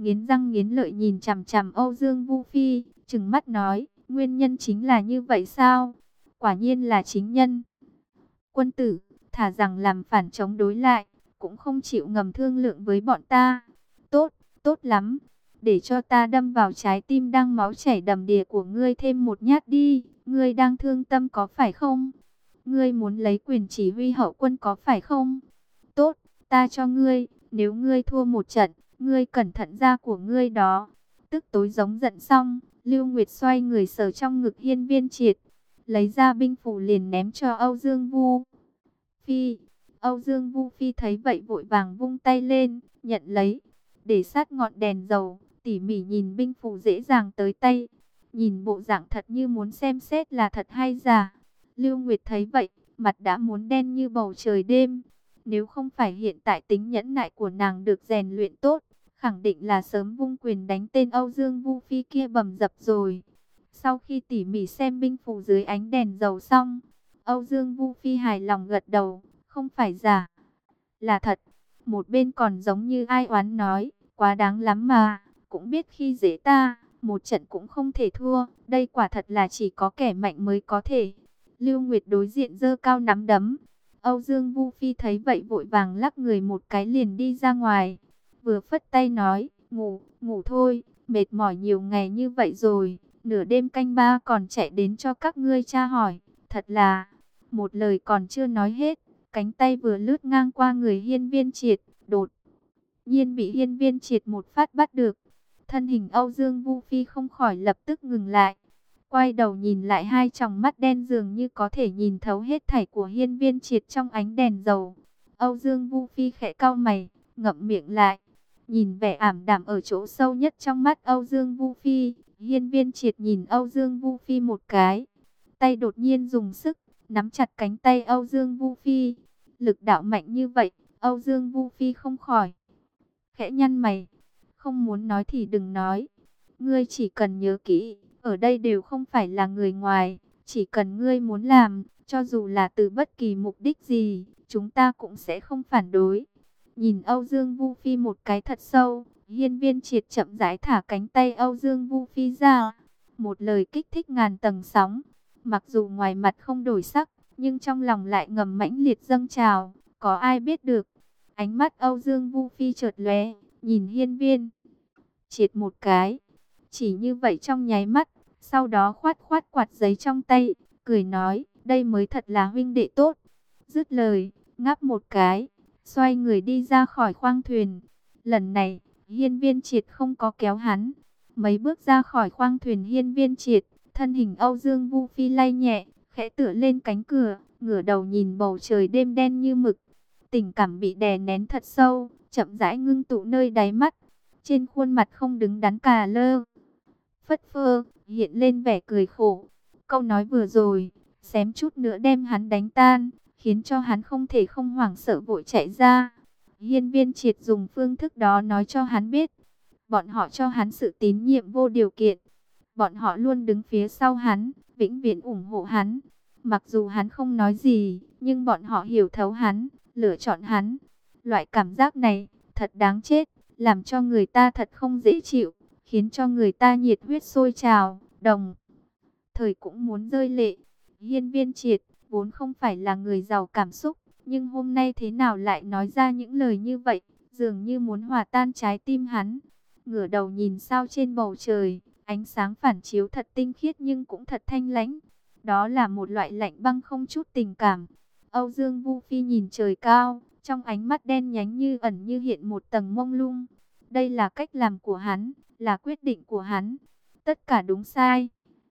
nghiến răng nghiến lợi nhìn chằm chằm Âu Dương Vu Phi, trừng mắt nói, nguyên nhân chính là như vậy sao? Quả nhiên là chính nhân. Quân tử, thà rằng làm phản chống đối lại, cũng không chịu ngầm thương lượng với bọn ta. Tốt, tốt lắm, để cho ta đâm vào trái tim đang máu chảy đầm đìa của ngươi thêm một nhát đi. Ngươi đang thương tâm có phải không? Ngươi muốn lấy quyền chỉ huy hậu quân có phải không? Tốt, ta cho ngươi, nếu ngươi thua một trận, ngươi cẩn thận da của ngươi đó. Tức tối giống giận xong, Lưu Nguyệt xoay người sờ trong ngực Hiên Viên Triệt, lấy ra binh phù liền ném cho Âu Dương Vu Phi. Âu Dương Vu Phi thấy vậy vội vàng vung tay lên, nhận lấy, để sát ngọn đèn dầu, tỉ mỉ nhìn binh phù dễ dàng tới tay. Nhìn bộ dạng thật như muốn xem xét là thật hay giả. Lưu Nguyệt thấy vậy, mặt đã muốn đen như bầu trời đêm. Nếu không phải hiện tại tính nhẫn nại của nàng được rèn luyện tốt, khẳng định là sớm vung quyền đánh tên Âu Dương Vu Phi kia bầm dập rồi. Sau khi tỉ mỉ xem binh phù dưới ánh đèn dầu xong, Âu Dương Vu Phi hài lòng gật đầu, không phải giả, là thật. Một bên còn giống như ai oán nói, quá đáng lắm mà, cũng biết khi dễ ta, một trận cũng không thể thua, đây quả thật là chỉ có kẻ mạnh mới có thể. Lưu Nguyệt đối diện giơ cao nắm đấm. Âu Dương Vu Phi thấy vậy vội vàng lắc người một cái liền đi ra ngoài, vừa phất tay nói, ngủ, ngủ thôi, mệt mỏi nhiều ngày như vậy rồi, nửa đêm canh ba còn chạy đến cho các ngươi tra hỏi, thật là... Một lời còn chưa nói hết, cánh tay vừa lướt ngang qua người Hiên Viên Triệt, đột nhiên bị Hiên Viên Triệt một phát bắt được. Thân hình Âu Dương Vu Phi không khỏi lập tức ngừng lại, quay đầu nhìn lại hai tròng mắt đen dường như có thể nhìn thấu hết thảy của Hiên Viên Triệt trong ánh đèn dầu. Âu Dương Vu Phi khẽ cau mày, ngậm miệng lại, nhìn vẻ ảm đạm ở chỗ sâu nhất trong mắt Âu Dương Vu Phi. Hiên Viên Triệt nhìn Âu Dương Vu Phi một cái, tay đột nhiên dùng sức nắm chặt cánh tay Âu Dương Vu Phi. Lực đạo mạnh như vậy, Âu Dương Vu Phi không khỏi khẽ nhăn mày. Không muốn nói thì đừng nói. Ngươi chỉ cần nhớ kỹ, ở đây đều không phải là người ngoài. Chỉ cần ngươi muốn làm, cho dù là từ bất kỳ mục đích gì, chúng ta cũng sẽ không phản đối. Nhìn Âu Dương Vu Phi một cái thật sâu, Hiên Viên Triệt chậm rãi thả cánh tay Âu Dương Vu Phi ra. Một lời kích thích ngàn tầng sóng. Mặc dù ngoài mặt không đổi sắc, nhưng trong lòng lại ngầm mãnh liệt dâng trào, có ai biết được. Ánh mắt Âu Dương Vu Phi chợt lóe, nhìn Hiên Viên Triệt một cái. Chỉ như vậy trong nháy mắt, sau đó khoát khoát quạt giấy trong tay, cười nói, đây mới thật là huynh đệ tốt. Dứt lời, ngáp một cái, xoay người đi ra khỏi khoang thuyền. Lần này, Hiên Viên Triệt không có kéo hắn. Mấy bước ra khỏi khoang thuyền Hiên Viên Triệt, thân hình Âu Dương Vu Phi lay nhẹ, khẽ tựa lên cánh cửa, ngửa đầu nhìn bầu trời đêm đen như mực. Tình cảm bị đè nén thật sâu, chậm rãi ngưng tụ nơi đáy mắt. Trên khuôn mặt không đứng đắn cà lơ phất phơ, hiện lên vẻ cười khổ. Câu nói vừa rồi, xém chút nữa đem hắn đánh tan, khiến cho hắn không thể không hoảng sợ vội chạy ra. Hiên Viên Triệt dùng phương thức đó nói cho hắn biết, bọn họ cho hắn sự tín nhiệm vô điều kiện. Bọn họ luôn đứng phía sau hắn, vĩnh viễn ủng hộ hắn. Mặc dù hắn không nói gì, nhưng bọn họ hiểu thấu hắn, lựa chọn hắn. Loại cảm giác này, thật đáng chết, làm cho người ta thật không dễ chịu, khiến cho người ta nhiệt huyết sôi trào, đồng thời cũng muốn rơi lệ. Hiên Viên Triệt vốn không phải là người giàu cảm xúc, nhưng hôm nay thế nào lại nói ra những lời như vậy, dường như muốn hòa tan trái tim hắn. Ngửa đầu nhìn sao trên bầu trời, ánh sáng phản chiếu thật tinh khiết nhưng cũng thật thanh lãnh. Đó là một loại lạnh băng không chút tình cảm. Âu Dương Vu Phi nhìn trời cao, trong ánh mắt đen nhánh như ẩn như hiện một tầng mông lung. Đây là cách làm của hắn, là quyết định của hắn. Tất cả đúng sai,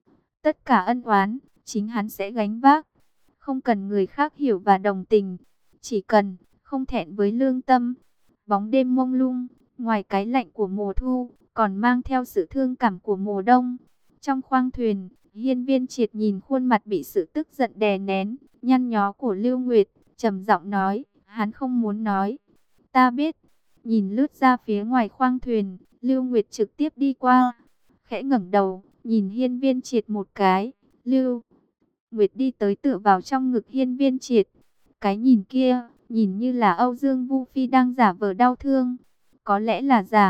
tất cả ân oán, chính hắn sẽ gánh vác. Không cần người khác hiểu và đồng tình, chỉ cần không thẹn với lương tâm. Bóng đêm mông lung, ngoài cái lạnh của mùa thu, còn mang theo sự thương cảm của mùa đông. Trong khoang thuyền, Hiên Viên Triệt nhìn khuôn mặt bị sự tức giận đè nén, nhăn nhó của Lưu Nguyệt, trầm giọng nói, hắn không muốn nói. Ta biết. Nhìn lướt ra phía ngoài khoang thuyền, Lưu Nguyệt trực tiếp đi qua, khẽ ngẩng đầu, nhìn Hiên Viên Triệt một cái. Lưu Nguyệt đi tới tựa vào trong ngực Hiên Viên Triệt. Cái nhìn kia, nhìn như là Âu Dương Vu Phi đang giả vờ đau thương. Có lẽ là giả,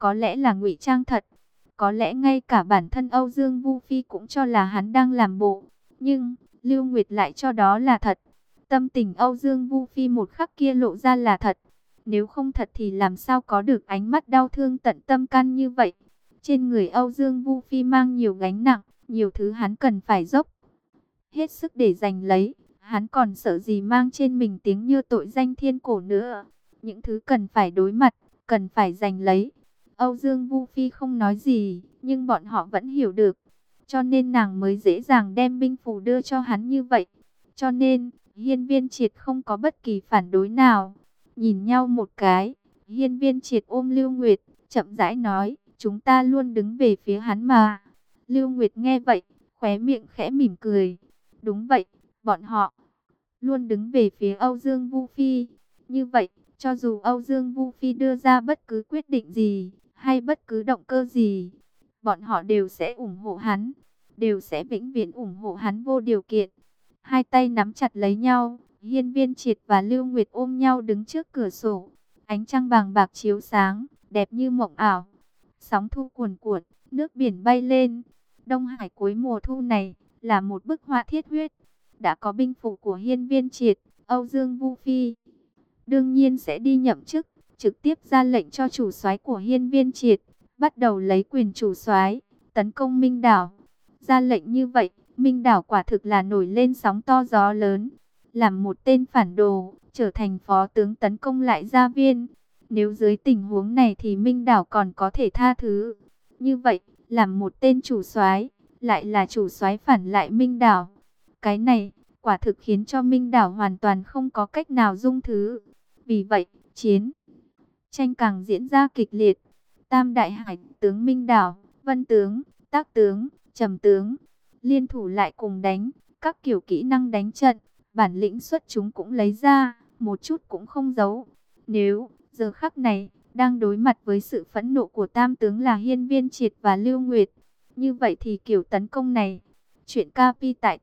có lẽ là ngụy trang thật. Có lẽ ngay cả bản thân Âu Dương Vu Phi cũng cho là hắn đang làm bộ. Nhưng Lưu Nguyệt lại cho đó là thật. Tâm tình Âu Dương Vu Phi một khắc kia lộ ra là thật. Nếu không thật thì làm sao có được ánh mắt đau thương tận tâm can như vậy. Trên người Âu Dương Vu Phi mang nhiều gánh nặng, nhiều thứ hắn cần phải dốc hết sức để giành lấy. Hắn còn sợ gì mang trên mình tiếng như tội danh thiên cổ nữa. Những thứ cần phải đối mặt, cần phải giành lấy. Âu Dương Vu Phi không nói gì, nhưng bọn họ vẫn hiểu được. Cho nên nàng mới dễ dàng đem binh phù đưa cho hắn như vậy. Cho nên, Hiên Viên Triệt không có bất kỳ phản đối nào. Nhìn nhau một cái, Hiên Viên Triệt ôm Lưu Nguyệt, chậm rãi nói, chúng ta luôn đứng về phía hắn mà. Lưu Nguyệt nghe vậy, khóe miệng khẽ mỉm cười. Đúng vậy, bọn họ luôn đứng về phía Âu Dương Vu Phi. Như vậy, cho dù Âu Dương Vu Phi đưa ra bất cứ quyết định gì, hay bất cứ động cơ gì, bọn họ đều sẽ ủng hộ hắn, đều sẽ vĩnh viễn ủng hộ hắn vô điều kiện. Hai tay nắm chặt lấy nhau, Hiên Viên Triệt và Lưu Nguyệt ôm nhau đứng trước cửa sổ. Ánh trăng vàng bạc chiếu sáng, đẹp như mộng ảo. Sóng thu cuồn cuộn, nước biển bay lên. Đông Hải cuối mùa thu này là một bức họa thiết huyết. Đã có binh phủ của Hiên Viên Triệt, Âu Dương Vu Phi đương nhiên sẽ đi nhậm chức, trực tiếp ra lệnh cho chủ soái của Hiên Viên Triệt, bắt đầu lấy quyền chủ soái, tấn công Minh Đảo. Ra lệnh như vậy, Minh Đảo quả thực là nổi lên sóng to gió lớn, làm một tên phản đồ, trở thành phó tướng tấn công lại Gia Viên. Nếu dưới tình huống này thì Minh Đảo còn có thể tha thứ. Như vậy, làm một tên chủ soái, lại là chủ soái phản lại Minh Đảo. Cái này, quả thực khiến cho Minh Đảo hoàn toàn không có cách nào dung thứ. Vì vậy, chiến tranh càng diễn ra kịch liệt. Tam đại hải tướng Minh Đảo, Vân tướng, Tác tướng, Trầm tướng liên thủ lại cùng đánh, các kiểu kỹ năng đánh trận, bản lĩnh xuất chúng cũng lấy ra, một chút cũng không giấu. Nếu giờ khắc này đang đối mặt với sự phẫn nộ của tam tướng là Hiên Viên Triệt và Lưu Nguyệt, như vậy thì kiểu tấn công này, chuyện capi tại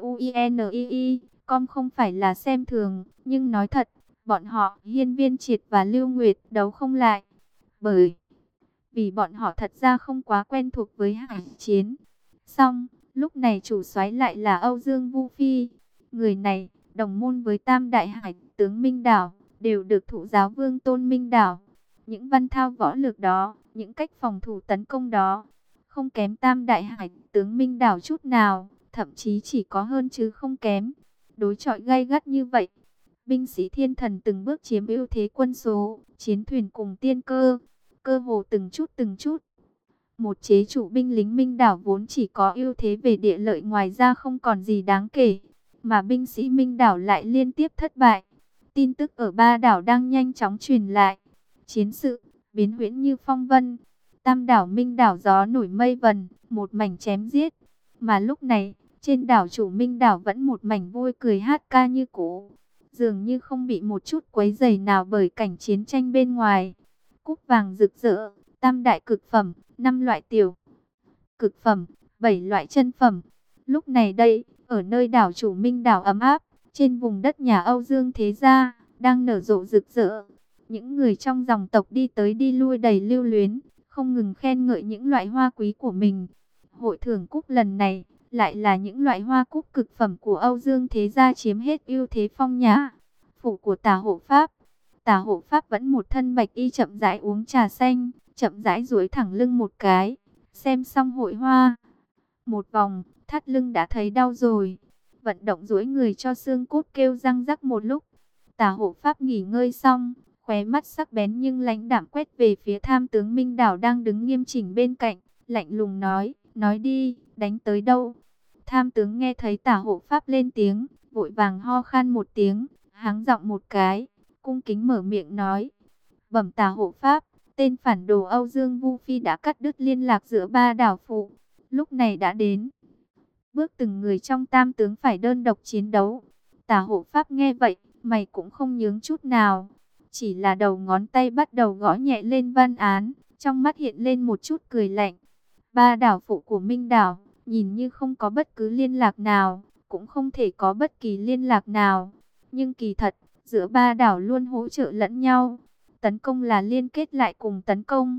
TGUINII.com không phải là xem thường, nhưng nói thật, bọn họ Hiên Viên Triệt và Lưu Nguyệt đấu không lại. Bởi vì bọn họ thật ra không quá quen thuộc với hải chiến. Xong, lúc này chủ soái lại là Âu Dương Vu Phi. Người này, đồng môn với Tam Đại Hải tướng Minh Đảo, đều được thụ giáo Vương tôn Minh Đảo. Những văn thao võ lược đó, những cách phòng thủ tấn công đó, không kém Tam Đại Hải tướng Minh Đảo chút nào, thậm chí chỉ có hơn chứ không kém. Đối chọi gay gắt như vậy, binh sĩ thiên thần từng bước chiếm ưu thế quân số, chiến thuyền cùng tiên cơ, cơ hồ từng chút. Một chế chủ binh lính Minh Đảo vốn chỉ có ưu thế về địa lợi, ngoài ra không còn gì đáng kể, mà binh sĩ Minh Đảo lại liên tiếp thất bại. Tin tức ở ba đảo đang nhanh chóng truyền lại. Chiến sự biến huyễn như phong vân. Tam đảo Minh Đảo gió nổi mây vần, một mảnh chém giết. Mà lúc này, trên đảo chủ Minh Đảo vẫn một mảnh vui cười hát ca như cũ, dường như không bị một chút quấy rầy nào bởi cảnh chiến tranh bên ngoài. Cúp vàng rực rỡ, tam đại cực phẩm, 5 loại tiểu cực phẩm, 7 loại chân phẩm. Lúc này đây, ở nơi đảo chủ Minh Đảo ấm áp, trên vùng đất nhà Âu Dương Thế Gia, đang nở rộ rực rỡ. Những người trong dòng tộc đi tới đi lui đầy lưu luyến, không ngừng khen ngợi những loại hoa quý của mình. Hội thưởng cúp lần này, lại là những loại hoa cúc cực phẩm của Âu Dương Thế Gia chiếm hết ưu thế phong nhã. Phủ của Tả Hộ Pháp. Tả Hộ Pháp vẫn một thân bạch y chậm rãi uống trà xanh, chậm rãi duỗi thẳng lưng một cái, xem xong hội hoa một vòng, thắt lưng đã thấy đau rồi. Vận động duỗi người cho xương cốt kêu răng rắc một lúc. Tả Hộ Pháp nghỉ ngơi xong, khóe mắt sắc bén nhưng lãnh đạm quét về phía tham tướng Minh Đảo đang đứng nghiêm chỉnh bên cạnh, lạnh lùng nói đi, đánh tới đâu? Tham tướng nghe thấy Tả Hộ Pháp lên tiếng, vội vàng ho khan một tiếng, háng giọng một cái, cung kính mở miệng nói: bẩm Tả Hộ Pháp, tên phản đồ Âu Dương Vu Phi đã cắt đứt liên lạc giữa ba đảo phụ, lúc này đã đến bước từng người trong tam tướng phải đơn độc chiến đấu. Tả Hộ Pháp nghe vậy, mày cũng không nhướng chút nào, chỉ là đầu ngón tay bắt đầu gõ nhẹ lên văn án, trong mắt hiện lên một chút cười lạnh. Ba đảo phụ của Minh Đảo, nhìn như không có bất cứ liên lạc nào, cũng không thể có bất kỳ liên lạc nào. Nhưng kỳ thật, giữa ba đảo luôn hỗ trợ lẫn nhau. Tấn công là liên kết lại cùng tấn công.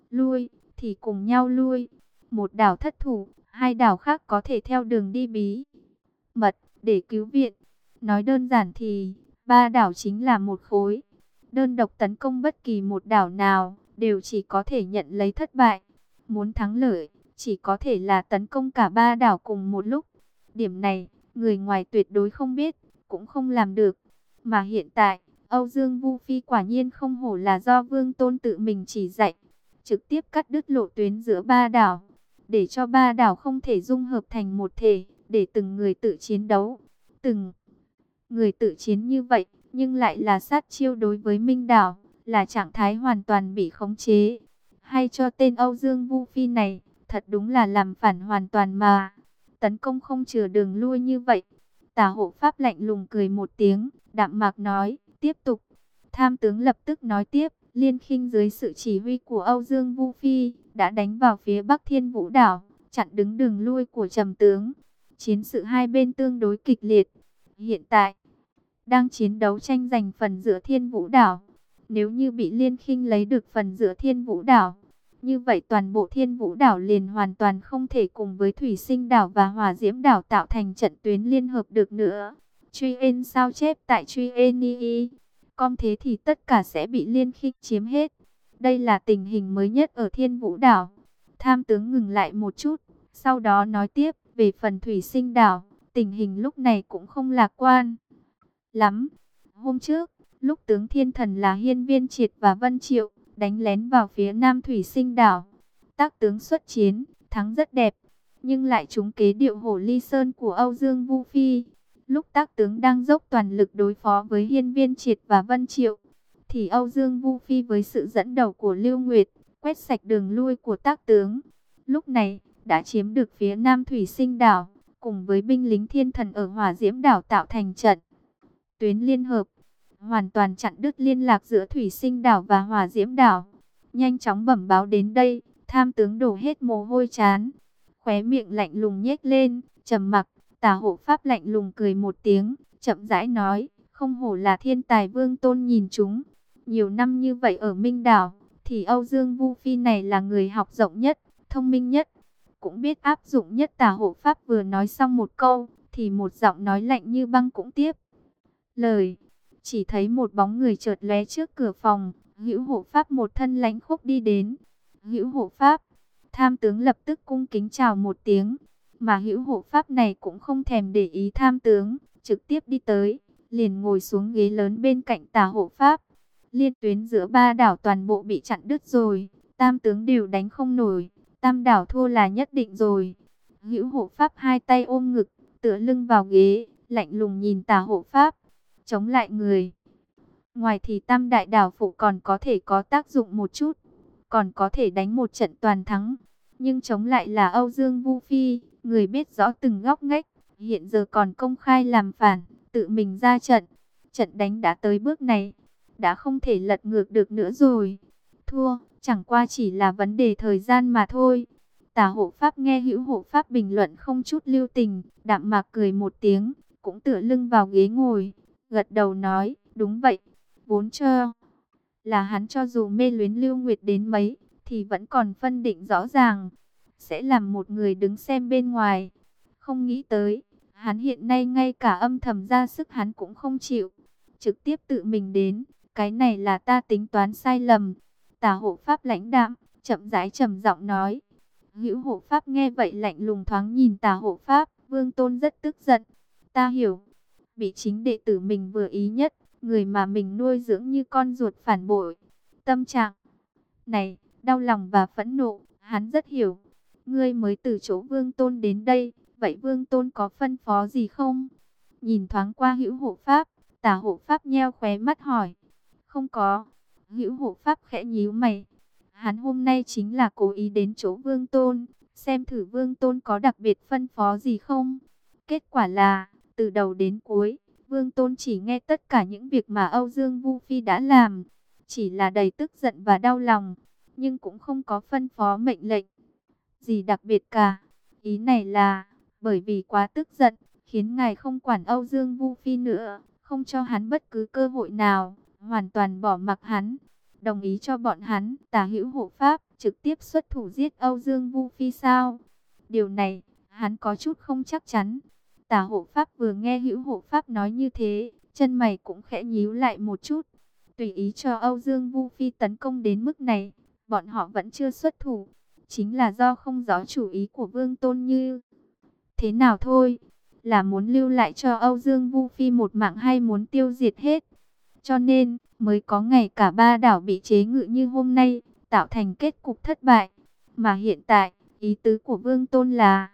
lui, thì cùng nhau lui. Một đảo thất thủ, hai đảo khác có thể theo đường đi bí mật để cứu viện. Nói đơn giản thì, ba đảo chính là một khối. Đơn độc tấn công bất kỳ một đảo nào, đều chỉ có thể nhận lấy thất bại. Muốn thắng lợi, chỉ có thể là tấn công cả ba đảo cùng một lúc. Điểm này, người ngoài tuyệt đối không biết, cũng không làm được. Mà hiện tại, Âu Dương Vu Phi quả nhiên không hổ là do Vương Tôn tự mình chỉ dạy. Trực tiếp cắt đứt lộ tuyến giữa ba đảo, để cho ba đảo không thể dung hợp thành một thể, để từng người tự chiến đấu. Từng người tự chiến như vậy, nhưng lại là sát chiêu đối với Minh đảo, là trạng thái hoàn toàn bị khống chế. Hay cho tên Âu Dương Vu Phi này, thật đúng là làm phản hoàn toàn mà. Tấn công không chừa đường lui như vậy. Tả hộ pháp lạnh lùng cười một tiếng, đạm mạc nói, tiếp tục. Tham tướng lập tức nói tiếp, Liên Khinh dưới sự chỉ huy của Âu Dương Vu Phi, đã đánh vào phía Bắc Thiên Vũ đảo, chặn đứng đường lui của Trầm tướng. Chiến sự hai bên tương đối kịch liệt. Hiện tại, đang chiến đấu tranh giành phần giữa Thiên Vũ đảo. Nếu như bị Liên Khinh lấy được phần giữa Thiên Vũ đảo, như vậy toàn bộ Thiên Vũ đảo liền hoàn toàn không thể cùng với Thủy Sinh đảo và Hỏa Diễm đảo tạo thành trận tuyến liên hợp được nữa. Truy En sao chép tại Truy En com thế thì tất cả sẽ bị Liên Khinh chiếm hết. Đây là tình hình mới nhất ở Thiên Vũ đảo. Tham tướng ngừng lại một chút, sau đó nói tiếp về phần Thủy Sinh đảo, tình hình lúc này cũng không lạc quan lắm. Hôm trước, lúc tướng Thiên Thần là Hiên Viên Triệt và Vân Triệu đánh lén vào phía Nam Thủy Sinh đảo, tác tướng xuất chiến, thắng rất đẹp, nhưng lại trúng kế điệu hổ ly sơn của Âu Dương Vu Phi. Lúc tác tướng đang dốc toàn lực đối phó với Hiên Viên Triệt và Vân Triệu, thì Âu Dương Vu Phi với sự dẫn đầu của Lưu Nguyệt, quét sạch đường lui của tác tướng. Lúc này, đã chiếm được phía Nam Thủy Sinh đảo, cùng với binh lính Thiên Thần ở Hỏa Diễm đảo tạo thành trận tuyến liên hợp, hoàn toàn chặn đứt liên lạc giữa Thủy Sinh đảo và Hỏa Diễm đảo. Nhanh chóng bẩm báo đến đây, tham tướng đổ hết mồ hôi trán, khóe miệng lạnh lùng nhếch lên, trầm mặc. Tả hộ pháp lạnh lùng cười một tiếng, chậm rãi nói, không hổ là thiên tài Vương Tôn nhìn chúng. Nhiều năm như vậy ở Minh đảo, thì Âu Dương Vu Phi này là người học rộng nhất, thông minh nhất, cũng biết áp dụng nhất. Tả hộ pháp vừa nói xong một câu, thì một giọng nói lạnh như băng cũng tiếp lời. Chỉ thấy một bóng người chợt lóe trước cửa phòng, Hữu hộ pháp một thân lãnh khốc đi đến. Hữu hộ pháp, tham tướng lập tức cung kính chào một tiếng, mà Hữu hộ pháp này cũng không thèm để ý tham tướng, trực tiếp đi tới, liền ngồi xuống ghế lớn bên cạnh tả hộ pháp. Liên tuyến giữa ba đảo toàn bộ bị chặn đứt rồi, tam tướng đều đánh không nổi, tam đảo thua là nhất định rồi. Hữu hộ pháp hai tay ôm ngực, tựa lưng vào ghế, lạnh lùng nhìn tả hộ pháp. Chống lại người ngoài thì tam đại đảo phụ còn có thể có tác dụng một chút, còn có thể đánh một trận toàn thắng. Nhưng chống lại là Âu Dương Vu Phi, người biết rõ từng góc ngách, hiện giờ còn công khai làm phản, tự mình ra trận. Trận đánh đã tới bước này, đã không thể lật ngược được nữa rồi. Thua, chẳng qua chỉ là vấn đề thời gian mà thôi. Tả hộ pháp nghe Hữu hộ pháp bình luận không chút lưu tình, đạm mạc cười một tiếng, cũng tựa lưng vào ghế ngồi, gật đầu nói, đúng vậy, vốn cho là hắn cho dù mê luyến Lưu Nguyệt đến mấy, thì vẫn còn phân định rõ ràng, sẽ làm một người đứng xem bên ngoài. Không nghĩ tới, hắn hiện nay ngay cả âm thầm ra sức hắn cũng không chịu, trực tiếp tự mình đến, cái này là ta tính toán sai lầm. Tả hộ pháp lãnh đạm, chậm rãi trầm giọng nói. Hữu hộ pháp nghe vậy lạnh lùng thoáng nhìn tả hộ pháp, Vương Tôn rất tức giận. Ta hiểu, bị chính đệ tử mình vừa ý nhất, người mà mình nuôi dưỡng như con ruột phản bội. Tâm trạng này, đau lòng và phẫn nộ, hắn rất hiểu. Ngươi mới từ chỗ Vương Tôn đến đây, vậy Vương Tôn có phân phó gì không? Nhìn thoáng qua Hữu hộ pháp, tả hộ pháp nheo khóe mắt hỏi. Không có. Hữu hộ pháp khẽ nhíu mày. Hắn hôm nay chính là cố ý đến chỗ Vương Tôn, xem thử Vương Tôn có đặc biệt phân phó gì không. Kết quả là, từ đầu đến cuối, Vương Tôn chỉ nghe tất cả những việc mà Âu Dương Vu Phi đã làm, chỉ là đầy tức giận và đau lòng, nhưng cũng không có phân phó mệnh lệnh gì đặc biệt cả. Ý này là, bởi vì quá tức giận, khiến ngài không quản Âu Dương Vu Phi nữa, không cho hắn bất cứ cơ hội nào, hoàn toàn bỏ mặc hắn, đồng ý cho bọn hắn. Tả Hữu hộ pháp, trực tiếp xuất thủ giết Âu Dương Vu Phi sao? Điều này, hắn có chút không chắc chắn. Tả hộ pháp vừa nghe Hữu hộ pháp nói như thế, chân mày cũng khẽ nhíu lại một chút. Tùy ý cho Âu Dương Vu Phi tấn công đến mức này, bọn họ vẫn chưa xuất thủ. Chính là do không rõ chủ ý của Vương Tôn Như thế nào thôi. Là muốn lưu lại cho Âu Dương Vu Phi một mạng hay muốn tiêu diệt hết. Cho nên, mới có ngày cả ba đảo bị chế ngự như hôm nay, tạo thành kết cục thất bại. Mà hiện tại, ý tứ của Vương Tôn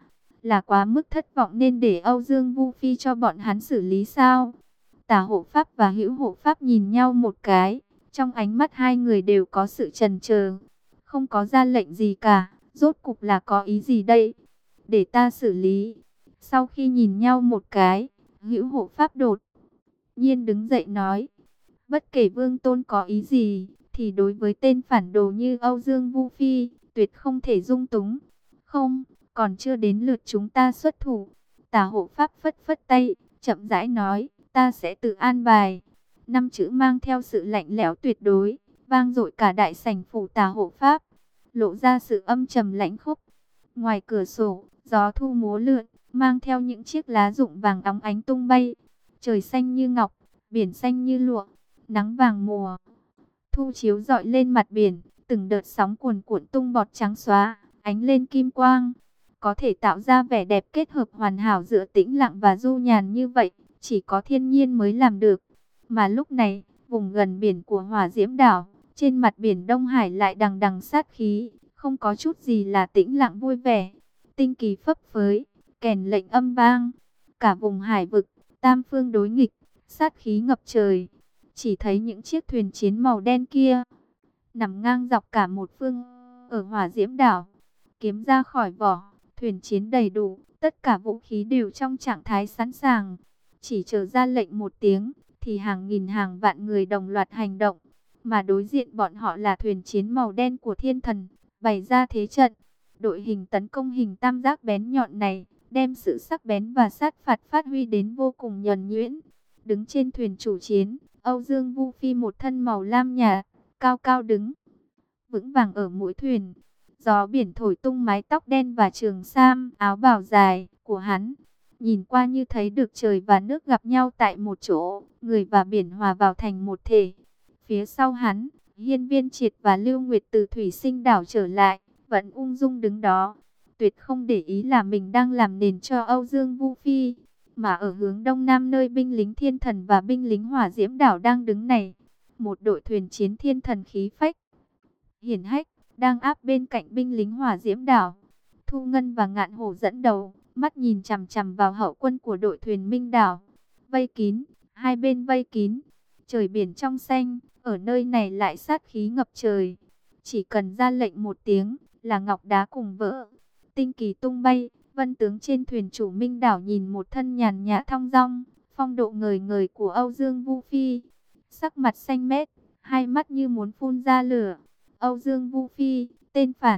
là quá mức thất vọng nên để Âu Dương Vu Phi cho bọn hắn xử lý sao? Tả hộ pháp và Hữu hộ pháp nhìn nhau một cái, trong ánh mắt hai người đều có sự chần chờ, không có ra lệnh gì cả, rốt cục là có ý gì đây? Để ta xử lý. Sau khi nhìn nhau một cái, Hữu hộ pháp đột nhiên đứng dậy nói, bất kể Vương Tôn có ý gì, thì đối với tên phản đồ như Âu Dương Vu Phi, tuyệt không thể dung túng. Không, còn chưa đến lượt chúng ta xuất thủ. Tả hộ pháp phất phất tay, chậm rãi nói, ta sẽ tự an bài. Năm chữ mang theo sự lạnh lẽo tuyệt đối, vang dội cả đại sảnh phủ Tả hộ pháp, lộ ra sự âm trầm lãnh khốc. Ngoài cửa sổ, gió thu múa lượn, mang theo những chiếc lá rụng vàng óng ánh tung bay. Trời xanh như ngọc, biển xanh như lụa, nắng vàng mùa thu chiếu rọi lên mặt biển, từng đợt sóng cuồn cuộn tung bọt trắng xóa, ánh lên kim quang, có thể tạo ra vẻ đẹp kết hợp hoàn hảo giữa tĩnh lặng và du nhàn như vậy, chỉ có thiên nhiên mới làm được. Mà lúc này, vùng gần biển của Hỏa Diễm đảo, trên mặt biển Đông Hải lại đằng đằng sát khí, không có chút gì là tĩnh lặng vui vẻ. Tinh kỳ phấp phới, kèn lệnh âm vang, cả vùng hải vực, tam phương đối nghịch, sát khí ngập trời. Chỉ thấy những chiếc thuyền chiến màu đen kia nằm ngang dọc cả một phương ở Hỏa Diễm đảo, kiếm ra khỏi vỏ, thuyền chiến đầy đủ, tất cả vũ khí đều trong trạng thái sẵn sàng, chỉ chờ ra lệnh một tiếng thì hàng nghìn hàng vạn người đồng loạt hành động, mà đối diện bọn họ là thuyền chiến màu đen của thiên thần, bày ra thế trận. Đội hình tấn công hình tam giác bén nhọn này, đem sự sắc bén và sát phạt phát huy đến vô cùng nhuần nhuyễn. Đứng trên thuyền chủ chiến, Âu Dương Vu Phi một thân màu lam nhạt, cao cao đứng vững vàng ở mũi thuyền. Gió biển thổi tung mái tóc đen và trường sam, áo bào dài của hắn. Nhìn qua như thấy được trời và nước gặp nhau tại một chỗ, người và biển hòa vào thành một thể. Phía sau hắn, Hiên Viên Triệt và Lưu Nguyệt từ Thủy Sinh đảo trở lại, vẫn ung dung đứng đó, tuyệt không để ý là mình đang làm nền cho Âu Dương Vu Phi. Mà ở hướng đông nam nơi binh lính thiên thần và binh lính Hỏa Diễm đảo đang đứng này, một đội thuyền chiến thiên thần khí phách hiển hách đang áp bên cạnh binh lính Hỏa Diễm đảo. Thu Ngân và Ngạn Hổ dẫn đầu, mắt nhìn chằm chằm vào hậu quân của đội thuyền Minh đảo. Vây kín, hai bên vây kín, trời biển trong xanh, ở nơi này lại sát khí ngập trời. Chỉ cần ra lệnh một tiếng là ngọc đá cùng vỡ, tinh kỳ tung bay. Vân tướng trên thuyền chủ Minh đảo nhìn một thân nhàn nhã thong dong, phong độ ngời ngời của Âu Dương Vu Phi, sắc mặt xanh mét, hai mắt như muốn phun ra lửa. Âu Dương Vu Phi, tên phản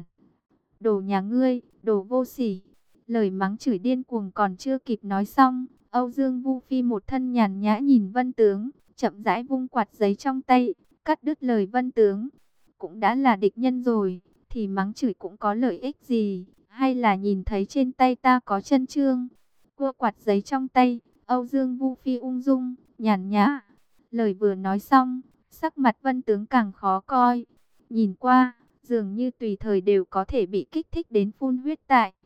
đồ nhà ngươi, đồ vô sỉ. Lời mắng chửi điên cuồng còn chưa kịp nói xong, Âu Dương Vu Phi một thân nhàn nhã nhìn Vân tướng, chậm rãi vung quạt giấy trong tay, cắt đứt lời Vân tướng. Cũng đã là địch nhân rồi, thì mắng chửi cũng có lợi ích gì? Hay là nhìn thấy trên tay ta có chân chương? Cua quạt giấy trong tay, Âu Dương Vu Phi ung dung, nhàn nhã. Lời vừa nói xong, sắc mặt Vân tướng càng khó coi. Nhìn qua, dường như tùy thời đều có thể bị kích thích đến phun huyết tại.